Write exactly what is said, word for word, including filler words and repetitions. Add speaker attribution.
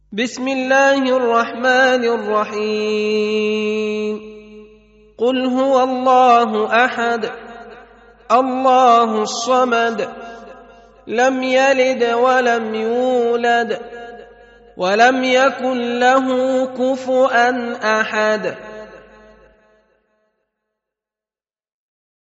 Speaker 1: بسم الله الرحمن الرحيم قل هو الله أحد الله الصمد لم يلد ولم يولد ولم يكن له كفؤا أحد